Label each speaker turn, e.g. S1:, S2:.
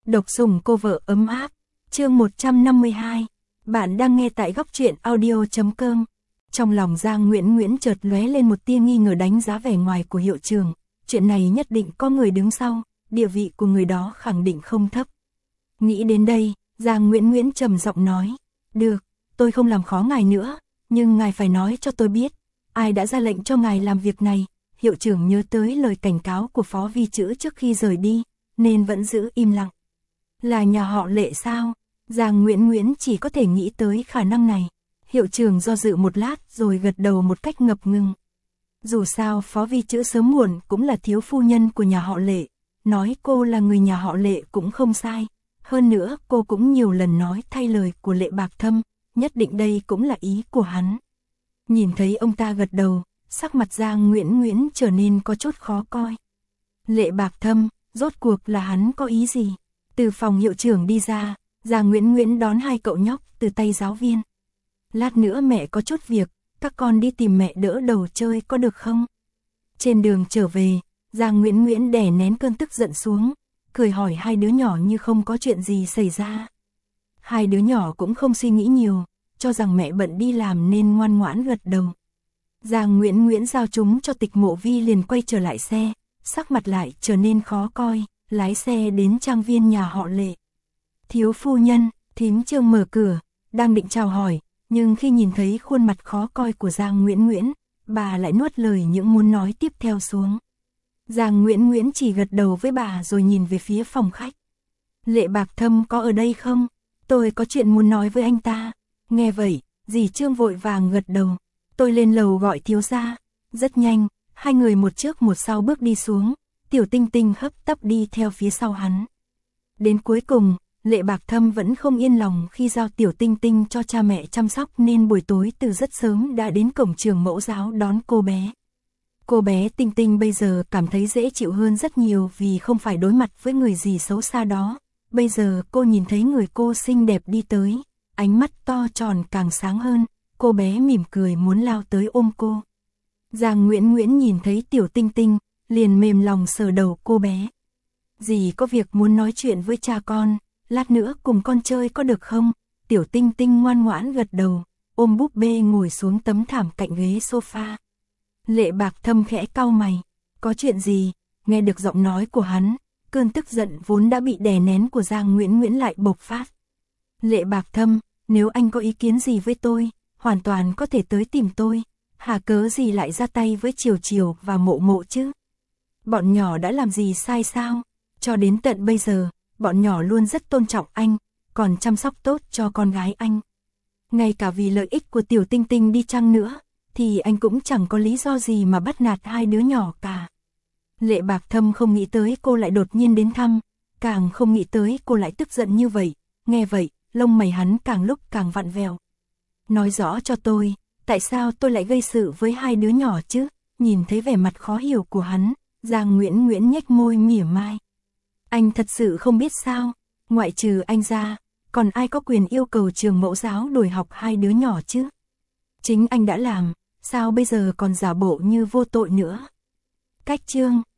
S1: Độc sủng cô vợ ấm áp, chương 152. Bạn đang nghe tại góc truyện audio.com. Trong lòng Giang Nguyễn Nguyễn chợt lóe lên một tia nghi ngờ đánh giá vẻ ngoài của hiệu trưởng. Chuyện này nhất định có người đứng sau, địa vị của người đó khẳng định không thấp. Nghĩ đến đây, Giang Nguyễn Nguyễn trầm giọng nói, được, tôi không làm khó ngài nữa, nhưng ngài phải nói cho tôi biết, ai đã ra lệnh cho ngài làm việc này. Hiệu trưởng nhớ tới lời cảnh cáo của Phó Vi Chữ trước khi rời đi, nên vẫn giữ im lặng. Là nhà họ Lệ sao? Giang Nguyễn Nguyễn chỉ có thể nghĩ tới khả năng này. Hiệu trưởng do dự một lát rồi gật đầu một cách ngập ngừng. Dù sao Phó Vi Chữ sớm muộn cũng là thiếu phu nhân của nhà họ Lệ. Nói cô là người nhà họ Lệ cũng không sai. Hơn nữa cô cũng nhiều lần nói thay lời của Lệ Bạc Thâm, nhất định đây cũng là ý của hắn. Nhìn thấy ông ta gật đầu, sắc mặt Giang Nguyễn Nguyễn trở nên có chút khó coi. Lệ Bạc Thâm, rốt cuộc là hắn có ý gì? Từ phòng hiệu trưởng đi ra, Giang Nguyễn Nguyễn đón hai cậu nhóc từ tay giáo viên. Lát nữa mẹ có chút việc, các con đi tìm mẹ đỡ đầu chơi có được không? Trên đường trở về, Giang Nguyễn Nguyễn đè nén cơn tức giận xuống, cười hỏi hai đứa nhỏ như không có chuyện gì xảy ra. Hai đứa nhỏ cũng không suy nghĩ nhiều, cho rằng mẹ bận đi làm nên ngoan ngoãn gật đầu. Giang Nguyễn Nguyễn giao chúng cho Tịch Mộ Vi liền quay trở lại xe, sắc mặt lại trở nên khó coi, lái xe đến trang viên nhà họ Lệ. Thiếu phu nhân, thím Trương mở cửa, đang định chào hỏi, nhưng khi nhìn thấy khuôn mặt khó coi của Giang Nguyễn Nguyễn, bà lại nuốt lời những muốn nói tiếp theo xuống. Giang Nguyễn Nguyễn chỉ gật đầu với bà rồi nhìn về phía phòng khách. Lệ Bạc Thâm có ở đây không? Tôi có chuyện muốn nói với anh ta. Nghe vậy, dì Trương vội vàng gật đầu. Tôi lên lầu gọi thiếu gia. Rất nhanh, hai người một trước một sau bước đi xuống, Tiểu Tinh Tinh hấp tấp đi theo phía sau hắn. Đến cuối cùng, Lệ Bạc Thâm vẫn không yên lòng khi giao Tiểu Tinh Tinh cho cha mẹ chăm sóc nên buổi tối từ rất sớm đã đến cổng trường mẫu giáo đón cô bé. Cô bé Tinh Tinh bây giờ cảm thấy dễ chịu hơn rất nhiều vì không phải đối mặt với người gì xấu xa đó. Bây giờ cô nhìn thấy người cô xinh đẹp đi tới, ánh mắt to tròn càng sáng hơn, cô bé mỉm cười muốn lao tới ôm cô. Giang Nguyễn Nguyễn nhìn thấy Tiểu Tinh Tinh, liền mềm lòng sờ đầu cô bé. Dì có việc muốn nói chuyện với cha con, lát nữa cùng con chơi có được không? Tiểu Tinh Tinh ngoan ngoãn gật đầu, ôm búp bê ngồi xuống tấm thảm cạnh ghế sofa. Lệ Bạc Thâm khẽ cau mày, có chuyện gì? Nghe được giọng nói của hắn, cơn tức giận vốn đã bị đè nén của Giang Nguyễn Nguyễn lại bộc phát. Lệ Bạc Thâm, nếu anh có ý kiến gì với tôi, hoàn toàn có thể tới tìm tôi, hà cớ gì lại ra tay với Triều Triều và Mộ Mộ chứ? Bọn nhỏ đã làm gì sai sao? Cho đến tận bây giờ, bọn nhỏ luôn rất tôn trọng anh, còn chăm sóc tốt cho con gái anh. Ngay cả vì lợi ích của Tiểu Tinh Tinh đi chăng nữa, thì anh cũng chẳng có lý do gì mà bắt nạt hai đứa nhỏ cả. Lệ Bạc Thâm không nghĩ tới cô lại đột nhiên đến thăm, càng không nghĩ tới cô lại tức giận như vậy. Nghe vậy, lông mày hắn càng lúc càng vặn vẹo. Nói rõ cho tôi, tại sao tôi lại gây sự với hai đứa nhỏ chứ? Nhìn thấy vẻ mặt khó hiểu của hắn, Giang Nguyễn Nguyễn nhếch môi mỉa mai. Anh thật sự không biết sao, ngoại trừ anh ra, còn ai có quyền yêu cầu trường mẫu giáo đổi học hai đứa nhỏ chứ? Chính anh đã làm, sao bây giờ còn giả bộ như vô tội nữa? Cách chương